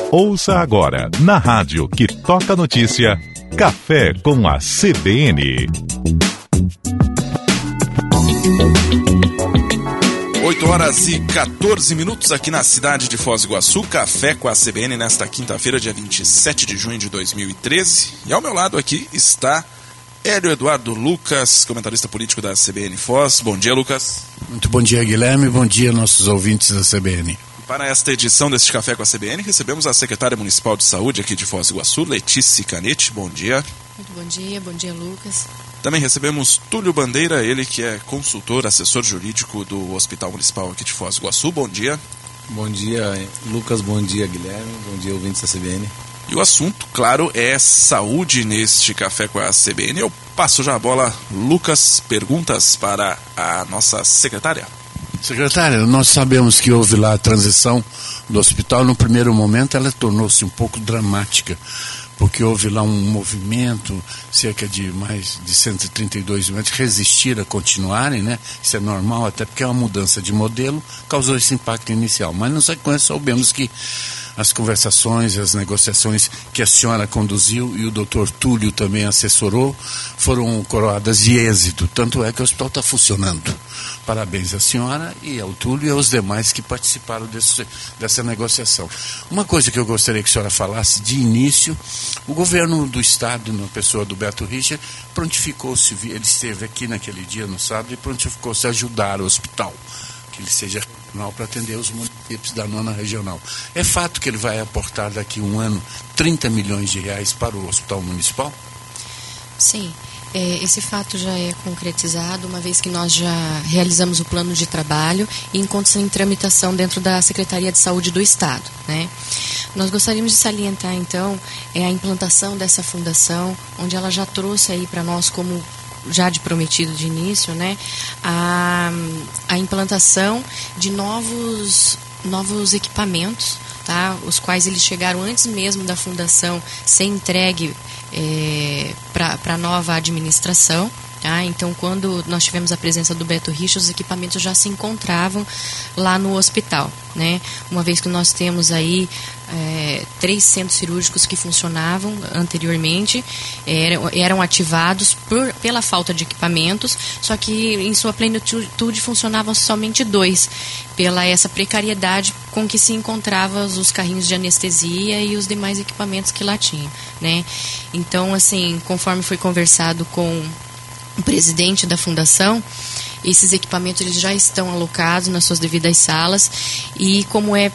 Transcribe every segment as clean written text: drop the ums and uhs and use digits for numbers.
Ouça agora, na rádio que toca notícia, Café com a CBN. 8h14 aqui na cidade de Foz do Iguaçu, Café com a CBN nesta quinta-feira, dia 27 de junho de 2013. E ao meu lado aqui está Hélio Eduardo Lucas, comentarista político da CBN Foz. Bom dia, Lucas. Muito bom dia, Guilherme. Bom dia, nossos ouvintes da CBN. Para esta edição deste Café com a CBN, recebemos a secretária municipal de saúde aqui de Foz do Iguaçu, Letícia Canete. Bom dia. Muito bom dia, Lucas. Também recebemos Túlio Bandeira, ele que é consultor, assessor jurídico do Hospital Municipal aqui de Foz do Iguaçu. Bom dia. Bom dia, Lucas. Bom dia, Guilherme. Bom dia, ouvintes da CBN. E o assunto, claro, é saúde neste Café com a CBN. Eu passo já a bola, Lucas, perguntas para a nossa secretária. Secretária, nós sabemos que houve lá a transição do hospital. No primeiro momento ela tornou-se um pouco dramática, porque houve lá um movimento, cerca de mais de 132 metros, resistir a continuarem, né? Isso é normal, até porque é uma mudança de modelo, causou esse impacto inicial. Mas na sequência soubemos que as conversações, as negociações que a senhora conduziu e o doutor Túlio também assessorou, foram coroadas de êxito. Tanto é que o hospital está funcionando. Parabéns à senhora e ao Túlio e aos demais que participaram dessa negociação. Uma coisa que eu gostaria que a senhora falasse de início, o governo do estado, na pessoa do Beto Richa, prontificou-se, ele esteve aqui naquele dia, no sábado, e prontificou-se a ajudar o hospital, que ele seja regional para atender os municípios da 9ª regional. É fato que ele vai aportar daqui a um ano 30 milhões de reais para o hospital municipal? Sim, esse fato já é concretizado, uma vez que nós já realizamos o plano de trabalho e encontra-se em tramitação dentro da Secretaria de Saúde do Estado, né? Nós gostaríamos de salientar, então, a implantação dessa fundação, onde ela já trouxe aí para nós como já de prometido de início, né, a implantação de novos equipamentos, tá, os quais eles chegaram antes mesmo da fundação ser entregue para a nova administração. Tá? Então, quando nós tivemos a presença do Beto Richa, os equipamentos já se encontravam lá no hospital, né? Uma vez que nós temos aí 3 centros cirúrgicos que funcionavam anteriormente, eram ativados pela falta de equipamentos, só que em sua plenitude funcionavam somente 2, pela essa precariedade com que se encontravam os carrinhos de anestesia e os demais equipamentos que lá tinham, né? Então, assim, conforme foi conversado com o presidente da fundação, esses equipamentos eles já estão alocados nas suas devidas salas e como é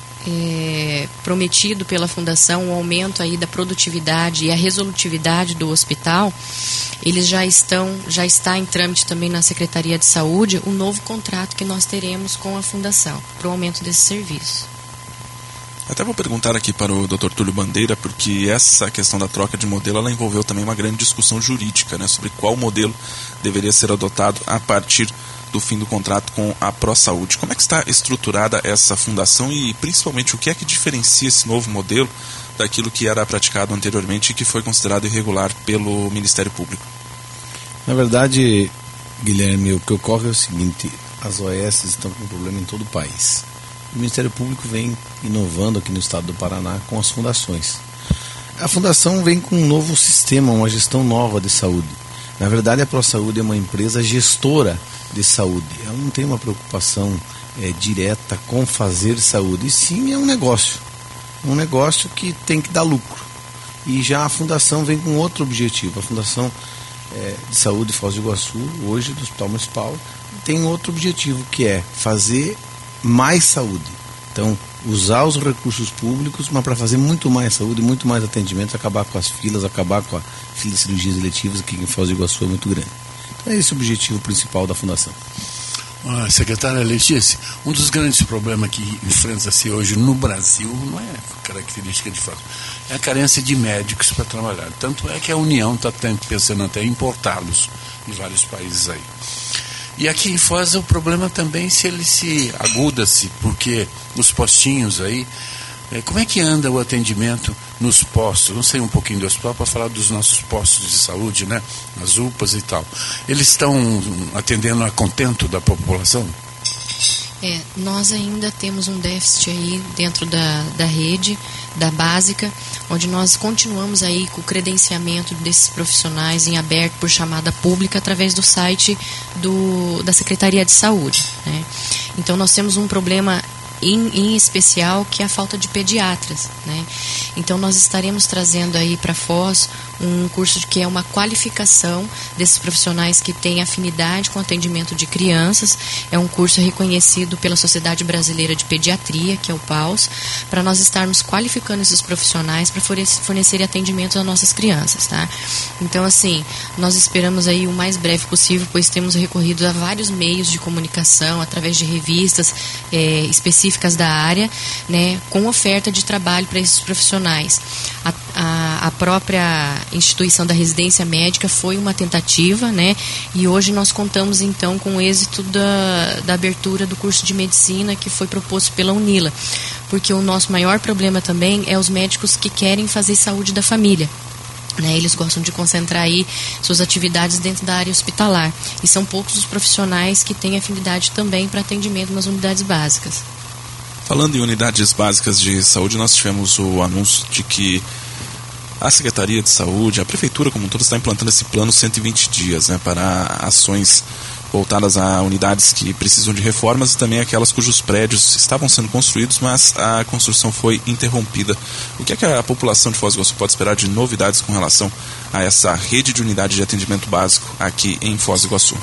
prometido pela fundação o aumento aí da produtividade e a resolutividade do hospital, eles já está em trâmite também na Secretaria de Saúde um novo contrato que nós teremos com a fundação para o aumento desse serviço. Até vou perguntar aqui para o Dr. Túlio Bandeira, porque essa questão da troca de modelo, ela envolveu também uma grande discussão jurídica, né, sobre qual modelo deveria ser adotado a partir do fim do contrato com a ProSaúde. Como é que está estruturada essa fundação e, principalmente, o que é que diferencia esse novo modelo daquilo que era praticado anteriormente e que foi considerado irregular pelo Ministério Público? Na verdade, Guilherme, o que ocorre é o seguinte: as OS estão com problema em todo o país. O Ministério Público vem inovando aqui no estado do Paraná com as fundações. A fundação vem com um novo sistema, uma gestão nova de saúde. Na verdade, a ProSaúde é uma empresa gestora de saúde. Ela não tem uma preocupação direta com fazer saúde, e sim é um negócio que tem que dar lucro. E já a fundação vem com outro objetivo. A Fundação de Saúde de Foz do Iguaçu, hoje do Hospital Municipal, tem outro objetivo, que é fazer mais saúde. Então, usar os recursos públicos, mas para fazer muito mais saúde, muito mais atendimento, acabar com as filas, acabar com a fila de cirurgias eletivas, que em Foz do Iguaçu é muito grande. Então, é esse o objetivo principal da Fundação. Secretária Letícia, um dos grandes problemas que enfrenta-se hoje no Brasil, não é característica de Foz, é a carência de médicos para trabalhar. Tanto é que a União está pensando até em importá-los de vários países aí. E aqui em Foz o problema também se ele se aguda-se, porque os postinhos aí, como é que anda o atendimento nos postos? Não sei um pouquinho do hospital para falar dos nossos postos de saúde, né? As UPAs e tal. Eles estão atendendo a contento da população? Nós ainda temos um déficit aí dentro da rede, da básica, onde nós continuamos aí com o credenciamento desses profissionais em aberto por chamada pública através do site da Secretaria de Saúde, né? Então nós temos um problema em especial, que é a falta de pediatras, né? Então nós estaremos trazendo aí para Foz um curso que é uma qualificação desses profissionais que têm afinidade com o atendimento de crianças. É um curso reconhecido pela Sociedade Brasileira de Pediatria, que é o PAUS, para nós estarmos qualificando esses profissionais para fornecer atendimento às nossas crianças, tá? Então, assim, nós esperamos aí o mais breve possível, pois temos recorrido a vários meios de comunicação, através de revistas específicas da área, né, com oferta de trabalho para esses profissionais. A própria instituição da residência médica foi uma tentativa, né, e hoje nós contamos então com o êxito da abertura do curso de medicina que foi proposto pela UNILA, porque o nosso maior problema também é os médicos que querem fazer saúde da família, né? Eles gostam de concentrar aí suas atividades dentro da área hospitalar, e são poucos os profissionais que têm afinidade também para atendimento nas unidades básicas. Falando em unidades básicas de saúde, nós tivemos o anúncio de que a Secretaria de Saúde, a Prefeitura como um todo, está implantando esse plano 120 dias, né, para ações voltadas a unidades que precisam de reformas e também aquelas cujos prédios estavam sendo construídos, mas a construção foi interrompida. O que é que a população de Foz do Iguaçu pode esperar de novidades com relação a essa rede de unidade de atendimento básico aqui em Foz do Iguaçu?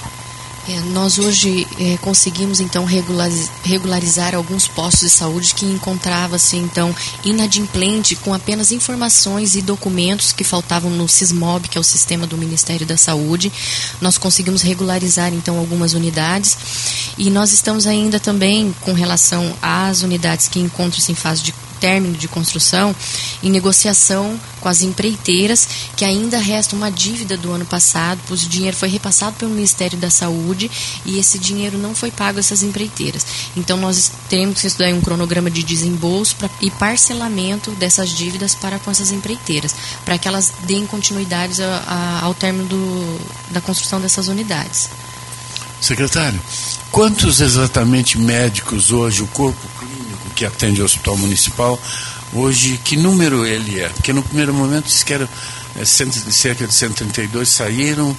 Nós hoje conseguimos então regularizar alguns postos de saúde que encontrava-se então inadimplente, com apenas informações e documentos que faltavam no SISMOB, que é o sistema do Ministério da Saúde. Nós conseguimos regularizar então algumas unidades, e nós estamos ainda também com relação às unidades que encontram-se em fase de término de construção, em negociação com as empreiteiras, que ainda resta uma dívida do ano passado, pois o dinheiro foi repassado pelo Ministério da Saúde e esse dinheiro não foi pago a essas empreiteiras. Então nós teremos que estudar um cronograma de desembolso e parcelamento dessas dívidas para com essas empreiteiras, para que elas deem continuidade ao término da construção dessas unidades. Secretário, quantos exatamente médicos hoje, o corpo clínico que atende o Hospital Municipal, hoje, que número ele é? Porque no primeiro momento disse que era cerca de 132 saíram,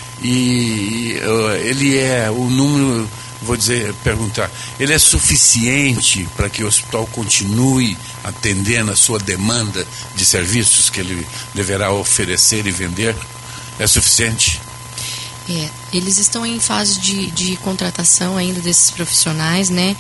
e ele é o número, perguntar, ele é suficiente para que o hospital continue atendendo a sua demanda de serviços que ele deverá oferecer e vender? É suficiente? Eles estão em fase de contratação ainda desses profissionais, né?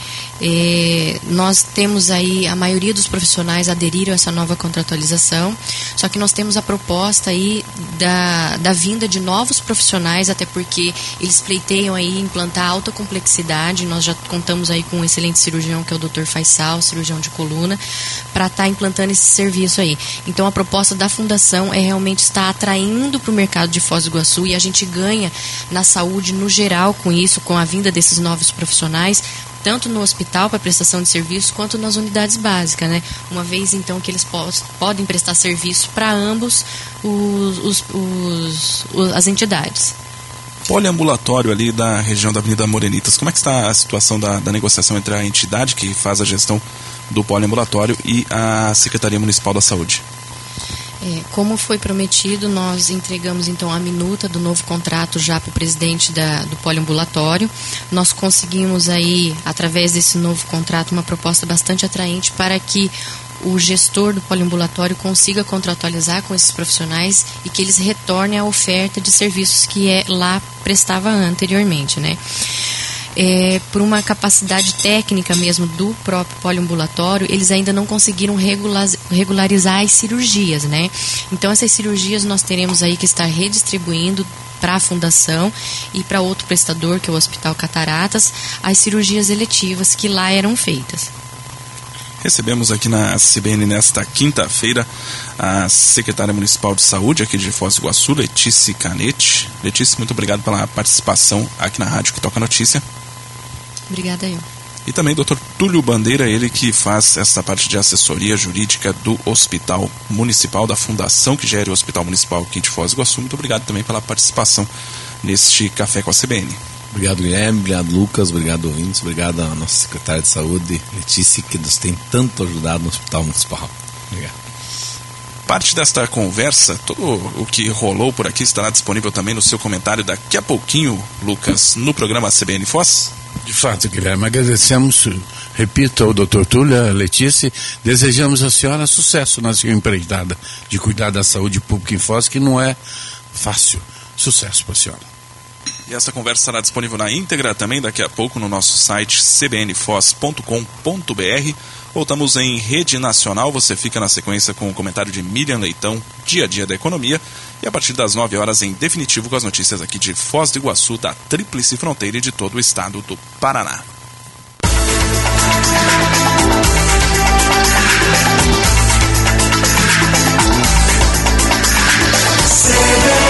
Nós temos aí, a maioria dos profissionais aderiram a essa nova contratualização, só que nós temos a proposta aí da vinda de novos profissionais, até porque eles pleiteiam aí implantar alta complexidade. Nós já contamos aí com um excelente cirurgião, que é o Dr. Faisal, cirurgião de coluna, para estar implantando esse serviço aí. Então a proposta da Fundação é realmente estar atraindo para o mercado de Foz do Iguaçu, e a gente ganha na saúde no geral com isso, com a vinda desses novos profissionais, tanto no hospital para prestação de serviço, quanto nas unidades básicas, né? Uma vez então que eles podem prestar serviço para ambos as entidades. Poliambulatório ali da região da Avenida Morenitas, como é que está a situação da negociação entre a entidade que faz a gestão do poliambulatório e a Secretaria Municipal da Saúde? Como foi prometido, nós entregamos então a minuta do novo contrato já para o presidente do poliambulatório. Nós conseguimos aí, através desse novo contrato, uma proposta bastante atraente para que o gestor do poliambulatório consiga contratualizar com esses profissionais e que eles retornem à oferta de serviços que lá prestava anteriormente, né? Por uma capacidade técnica mesmo do próprio poliambulatório, eles ainda não conseguiram regularizar as cirurgias, né? Então essas cirurgias nós teremos aí que estar redistribuindo para a Fundação e para outro prestador, que é o Hospital Cataratas, as cirurgias eletivas que lá eram feitas. Recebemos aqui na CBN nesta quinta-feira a secretária municipal de saúde aqui de Foz do Iguaçu, Letícia Canete. Letícia, muito obrigado pela participação aqui na rádio que toca notícia. Obrigada eu. E também o Dr. Túlio Bandeira, ele que faz essa parte de assessoria jurídica do Hospital Municipal, da Fundação que gere o Hospital Municipal aqui de Foz do Iguaçu. Muito obrigado também pela participação neste Café com a CBN. Obrigado, Guilherme, obrigado, Lucas, obrigado, ouvintes, obrigado à nossa secretária de saúde, Letícia, que nos tem tanto ajudado no Hospital Municipal. Obrigado. Parte desta conversa, todo o que rolou por aqui estará disponível também no seu comentário daqui a pouquinho, Lucas, no programa CBN Foz. De fato, Guilherme, agradecemos, repito, ao Dr. Túlio, a Letícia, desejamos à senhora sucesso na sua empreitada de cuidar da saúde pública em Foz, que não é fácil. Sucesso para a senhora. E essa conversa estará disponível na íntegra também daqui a pouco no nosso site cbnfoz.com.br. Voltamos em rede nacional, você fica na sequência com o comentário de Miriam Leitão, Dia a Dia da Economia, e a partir das 9 horas em definitivo com as notícias aqui de Foz do Iguaçu, da Tríplice Fronteira e de todo o estado do Paraná. CBN